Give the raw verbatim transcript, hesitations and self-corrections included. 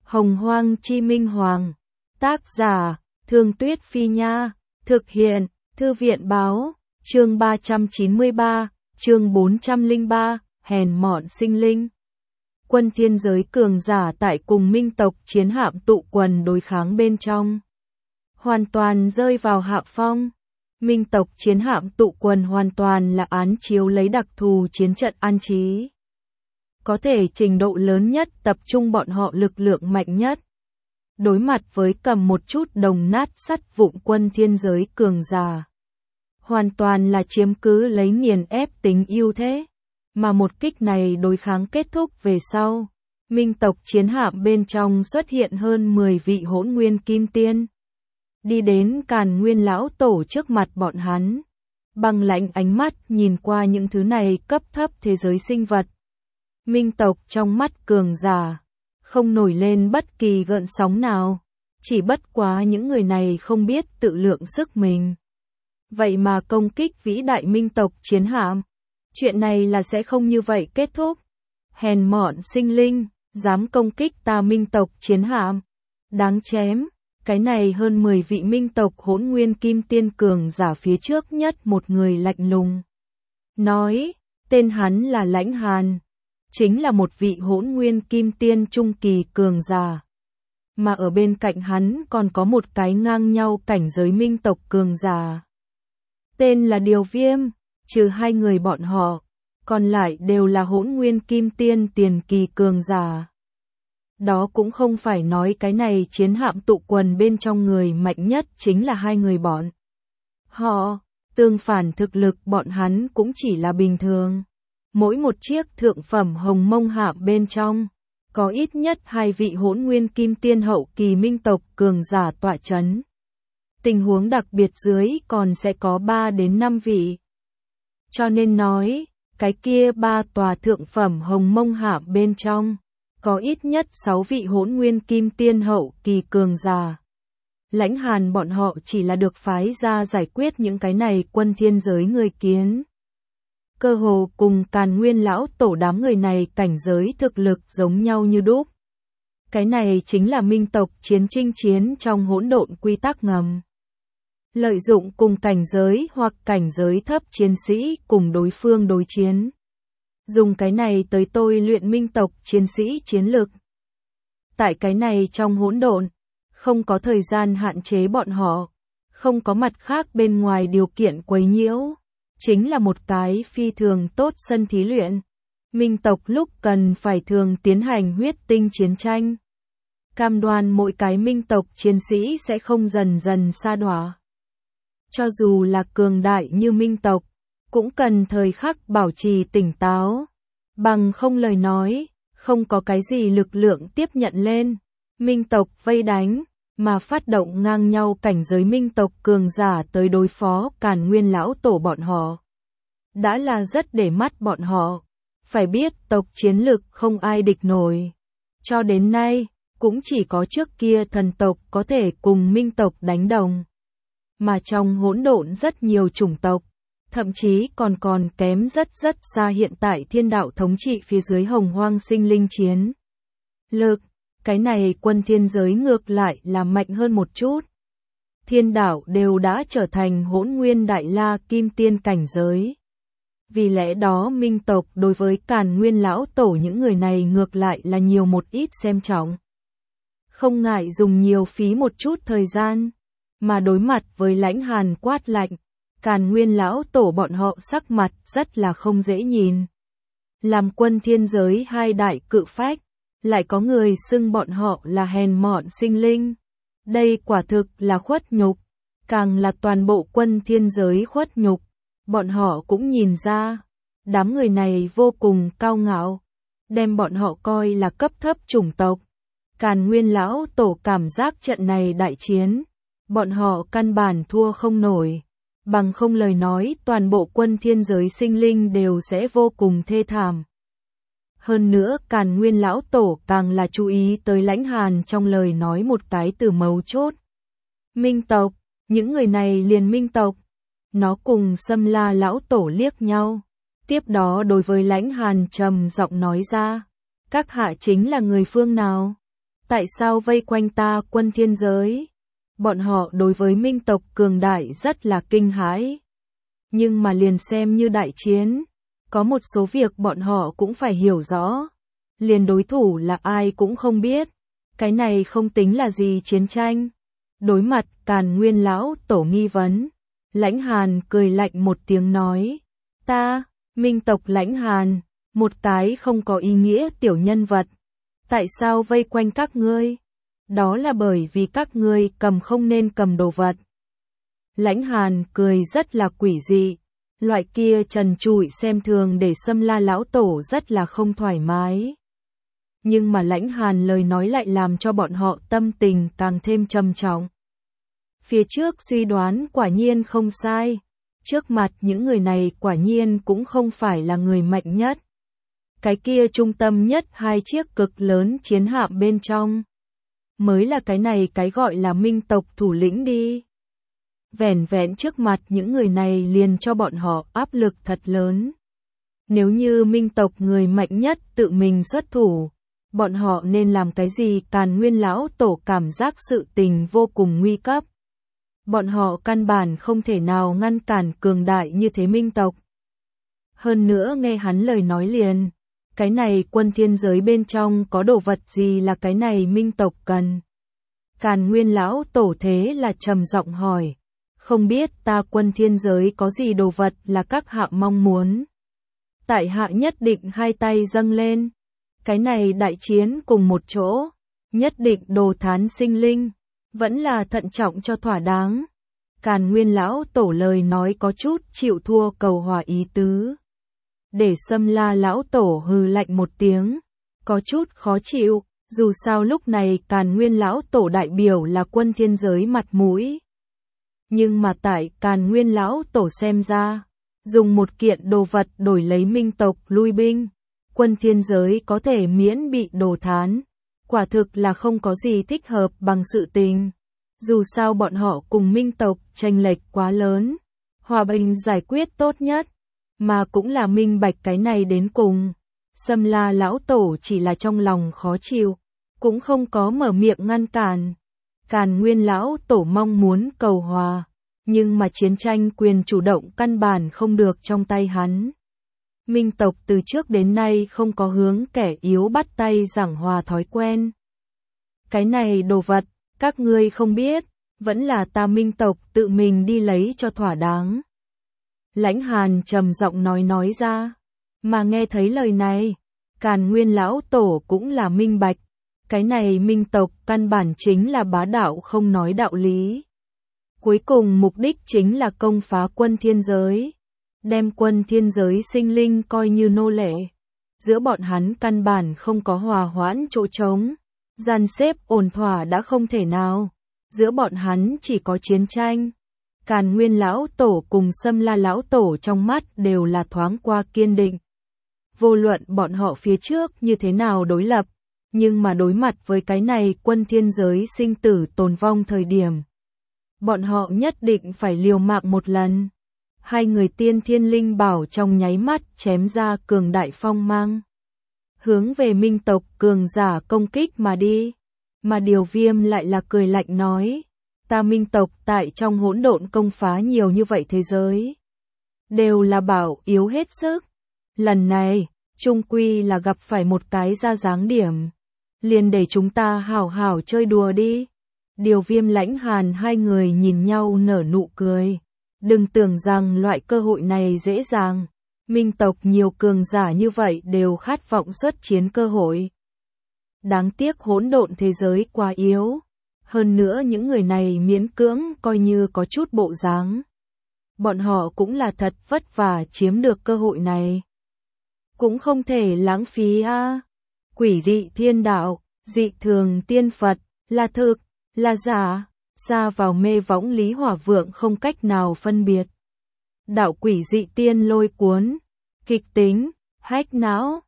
Hồng Hoang Chi Minh Hoàng. Tác giả, Thương Tuyết Phi Nha. Thực hiện, Thư viện Báo. Chương ba trăm chín mươi ba, chương bốn trăm lẻ ba, hèn mọn sinh linh. Quân thiên giới cường giả tại cùng minh tộc chiến hạm tụ quần đối kháng bên trong, hoàn toàn rơi vào hạ phong. Minh tộc chiến hạm tụ quần hoàn toàn là án chiếu lấy đặc thù chiến trận an trí, có thể trình độ lớn nhất tập trung bọn họ lực lượng mạnh nhất. Đối mặt với cầm một chút đồng nát sắt vụn quân thiên giới cường giả, hoàn toàn là chiếm cứ lấy nghiền ép tính ưu thế. Mà một kích này đối kháng kết thúc về sau, minh tộc chiến hạm bên trong xuất hiện hơn mười vị hỗn nguyên kim tiên, đi đến Càn Nguyên lão tổ trước mặt bọn hắn, băng lãnh ánh mắt nhìn qua những thứ này cấp thấp thế giới sinh vật. Minh tộc trong mắt cường giả không nổi lên bất kỳ gợn sóng nào, chỉ bất quá những người này không biết tự lượng sức mình, vậy mà công kích vĩ đại minh tộc chiến hạm. Chuyện này là sẽ không như vậy kết thúc. Hèn mọn sinh linh, dám công kích ta minh tộc chiến hạm, đáng chém. Cái này hơn mười vị minh tộc hỗn nguyên kim tiên cường giả phía trước nhất một người lạnh lùng nói, tên hắn là Lãnh Hàn, chính là một vị hỗn nguyên kim tiên trung kỳ cường giả. Mà ở bên cạnh hắn còn có một cái ngang nhau cảnh giới minh tộc cường giả, tên là Điều Viêm. Trừ hai người bọn họ, còn lại đều là hỗn nguyên kim tiên tiền kỳ cường giả. Đó cũng không phải nói cái này chiến hạm tụ quần bên trong người mạnh nhất chính là hai người bọn họ, tương phản thực lực bọn hắn cũng chỉ là bình thường. Mỗi một chiếc thượng phẩm hồng mông hạm bên trong, có ít nhất hai vị hỗn nguyên kim tiên hậu kỳ minh tộc cường giả tọa chấn. Tình huống đặc biệt dưới còn sẽ có ba đến năm vị. Cho nên nói, cái kia ba tòa thượng phẩm hồng mông hạm bên trong, có ít nhất sáu vị hỗn nguyên kim tiên hậu kỳ cường giả. Lãnh Hàn bọn họ chỉ là được phái ra giải quyết những cái này quân thiên giới người kiến. Cơ hồ cùng Càn Nguyên lão tổ đám người này cảnh giới thực lực giống nhau như đúc. Cái này chính là minh tộc chiến chinh chiến trong hỗn độn quy tắc ngầm. Lợi dụng cùng cảnh giới hoặc cảnh giới thấp chiến sĩ cùng đối phương đối chiến. Dùng cái này tới tôi luyện minh tộc chiến sĩ chiến lực. Tại cái này trong hỗn độn, không có thời gian hạn chế bọn họ, không có mặt khác bên ngoài điều kiện quấy nhiễu, chính là một cái phi thường tốt sân thí luyện. Minh tộc lúc cần phải thường tiến hành huyết tinh chiến tranh, cam đoan mỗi cái minh tộc chiến sĩ sẽ không dần dần sa đọa. Cho dù là cường đại như minh tộc, cũng cần thời khắc bảo trì tỉnh táo, bằng không lời nói, không có cái gì lực lượng tiếp nhận lên. Minh tộc vây đánh, mà phát động ngang nhau cảnh giới minh tộc cường giả tới đối phó Càn Nguyên lão tổ bọn họ. Đã là rất để mắt bọn họ, phải biết tộc chiến lực không ai địch nổi. Cho đến nay, cũng chỉ có trước kia thần tộc có thể cùng minh tộc đánh đồng. Mà trong hỗn độn rất nhiều chủng tộc, thậm chí còn còn kém rất rất xa hiện tại thiên đạo thống trị phía dưới hồng hoang sinh linh chiến lực. Cái này quân thiên giới ngược lại là mạnh hơn một chút. Thiên đạo đều đã trở thành hỗn nguyên đại la kim tiên cảnh giới. Vì lẽ đó minh tộc đối với Càn Nguyên lão tổ những người này ngược lại là nhiều một ít xem trọng. Không ngại dùng nhiều phí một chút thời gian. Mà đối mặt với Lãnh Hàn quát lạnh, Càn Nguyên lão tổ bọn họ sắc mặt rất là không dễ nhìn. Làm quân thiên giới hai đại cự phách, lại có người xưng bọn họ là hèn mọn sinh linh. Đây quả thực là khuất nhục, càng là toàn bộ quân thiên giới khuất nhục. Bọn họ cũng nhìn ra, đám người này vô cùng cao ngạo, đem bọn họ coi là cấp thấp chủng tộc. Càn Nguyên lão tổ cảm giác trận này đại chiến, bọn họ căn bản thua không nổi, bằng không lời nói toàn bộ quân thiên giới sinh linh đều sẽ vô cùng thê thảm. Hơn nữa Càn Nguyên lão tổ càng là chú ý tới Lãnh Hàn trong lời nói một cái từ mấu chốt. Minh tộc, những người này liền minh tộc. Nó cùng Xâm La lão tổ liếc nhau, tiếp đó đối với Lãnh Hàn trầm giọng nói ra, các hạ chính là người phương nào? Tại sao vây quanh ta quân thiên giới? Bọn họ đối với minh tộc cường đại rất là kinh hãi. Nhưng mà liền xem như đại chiến, có một số việc bọn họ cũng phải hiểu rõ. Liền đối thủ là ai cũng không biết. Cái này không tính là gì chiến tranh. Đối mặt Càn Nguyên lão tổ nghi vấn, Lãnh Hàn cười lạnh một tiếng nói, ta, minh tộc Lãnh Hàn, một cái không có ý nghĩa tiểu nhân vật. Tại sao vây quanh các ngươi? Đó là bởi vì các ngươi cầm không nên cầm đồ vật. Lãnh Hàn cười rất là quỷ dị, loại kia trần trụi xem thường để Xâm La lão tổ rất là không thoải mái. Nhưng mà Lãnh Hàn lời nói lại làm cho bọn họ tâm tình càng thêm trầm trọng. Phía trước suy đoán quả nhiên không sai, trước mặt những người này quả nhiên cũng không phải là người mạnh nhất. Cái kia trung tâm nhất hai chiếc cực lớn chiến hạm bên trong, mới là cái này cái gọi là minh tộc thủ lĩnh đi. Vẻn vẹn trước mặt những người này liền cho bọn họ áp lực thật lớn. Nếu như minh tộc người mạnh nhất tự mình xuất thủ, bọn họ nên làm cái gì? Càn Nguyên lão tổ cảm giác sự tình vô cùng nguy cấp. Bọn họ căn bản không thể nào ngăn cản cường đại như thế minh tộc. Hơn nữa nghe hắn lời nói liền, cái này quân thiên giới bên trong có đồ vật gì là cái này minh tộc cần? Càn Nguyên lão tổ thế là trầm giọng hỏi, không biết ta quân thiên giới có gì đồ vật là các hạ mong muốn? Tại hạ nhất định hai tay dâng lên. Cái này đại chiến cùng một chỗ, nhất định đồ thán sinh linh, vẫn là thận trọng cho thỏa đáng. Càn Nguyên lão tổ lời nói có chút chịu thua cầu hòa ý tứ. Để Xâm La lão tổ hừ lạnh một tiếng, có chút khó chịu, dù sao lúc này Càn Nguyên lão tổ đại biểu là quân thiên giới mặt mũi. Nhưng mà tại Càn Nguyên lão tổ xem ra, dùng một kiện đồ vật đổi lấy minh tộc lui binh, quân thiên giới có thể miễn bị đồ thán, quả thực là không có gì thích hợp bằng sự tình. Dù sao bọn họ cùng minh tộc chênh lệch quá lớn, hòa bình giải quyết tốt nhất, mà cũng là minh bạch cái này đến cùng. Xâm La lão tổ chỉ là trong lòng khó chịu, cũng không có mở miệng ngăn cản. Càn Nguyên lão tổ mong muốn cầu hòa, nhưng mà chiến tranh quyền chủ động căn bản không được trong tay hắn. Minh tộc từ trước đến nay không có hướng kẻ yếu bắt tay giảng hòa thói quen. Cái này đồ vật, các ngươi không biết, vẫn là ta minh tộc tự mình đi lấy cho thỏa đáng. Lãnh Hàn trầm giọng nói nói ra, mà nghe thấy lời này, Càn Nguyên lão tổ cũng là minh bạch, cái này minh tộc căn bản chính là bá đạo không nói đạo lý. Cuối cùng mục đích chính là công phá quân thiên giới, đem quân thiên giới sinh linh coi như nô lệ. Giữa bọn hắn căn bản không có hòa hoãn chỗ trống, dàn xếp ổn thỏa đã không thể nào, giữa bọn hắn chỉ có chiến tranh. Càn Nguyên lão tổ cùng Xâm La lão tổ trong mắt đều là thoáng qua kiên định. Vô luận bọn họ phía trước như thế nào đối lập, nhưng mà đối mặt với cái này quân thiên giới sinh tử tồn vong thời điểm, bọn họ nhất định phải liều mạng một lần. Hai người tiên thiên linh bảo trong nháy mắt chém ra cường đại phong mang, hướng về minh tộc cường giả công kích mà đi. Mà Điều Viêm lại là cười lạnh nói, ta minh tộc tại trong hỗn độn công phá nhiều như vậy thế giới, đều là bảo yếu hết sức. Lần này, chung quy là gặp phải một cái ra dáng điểm, liền để chúng ta hảo hảo chơi đùa đi. Điều Viêm Lãnh Hàn hai người nhìn nhau nở nụ cười. Đừng tưởng rằng loại cơ hội này dễ dàng, minh tộc nhiều cường giả như vậy đều khát vọng xuất chiến cơ hội. Đáng tiếc hỗn độn thế giới quá yếu, hơn nữa những người này miễn cưỡng coi như có chút bộ dáng. Bọn họ cũng là thật vất vả chiếm được cơ hội này, cũng không thể lãng phí a. À. Quỷ dị thiên đạo, dị thường tiên Phật, là thực, là giả, xa vào mê võng Lý Hỏa Vượng không cách nào phân biệt. Đạo quỷ dị tiên lôi cuốn, kịch tính, hách não.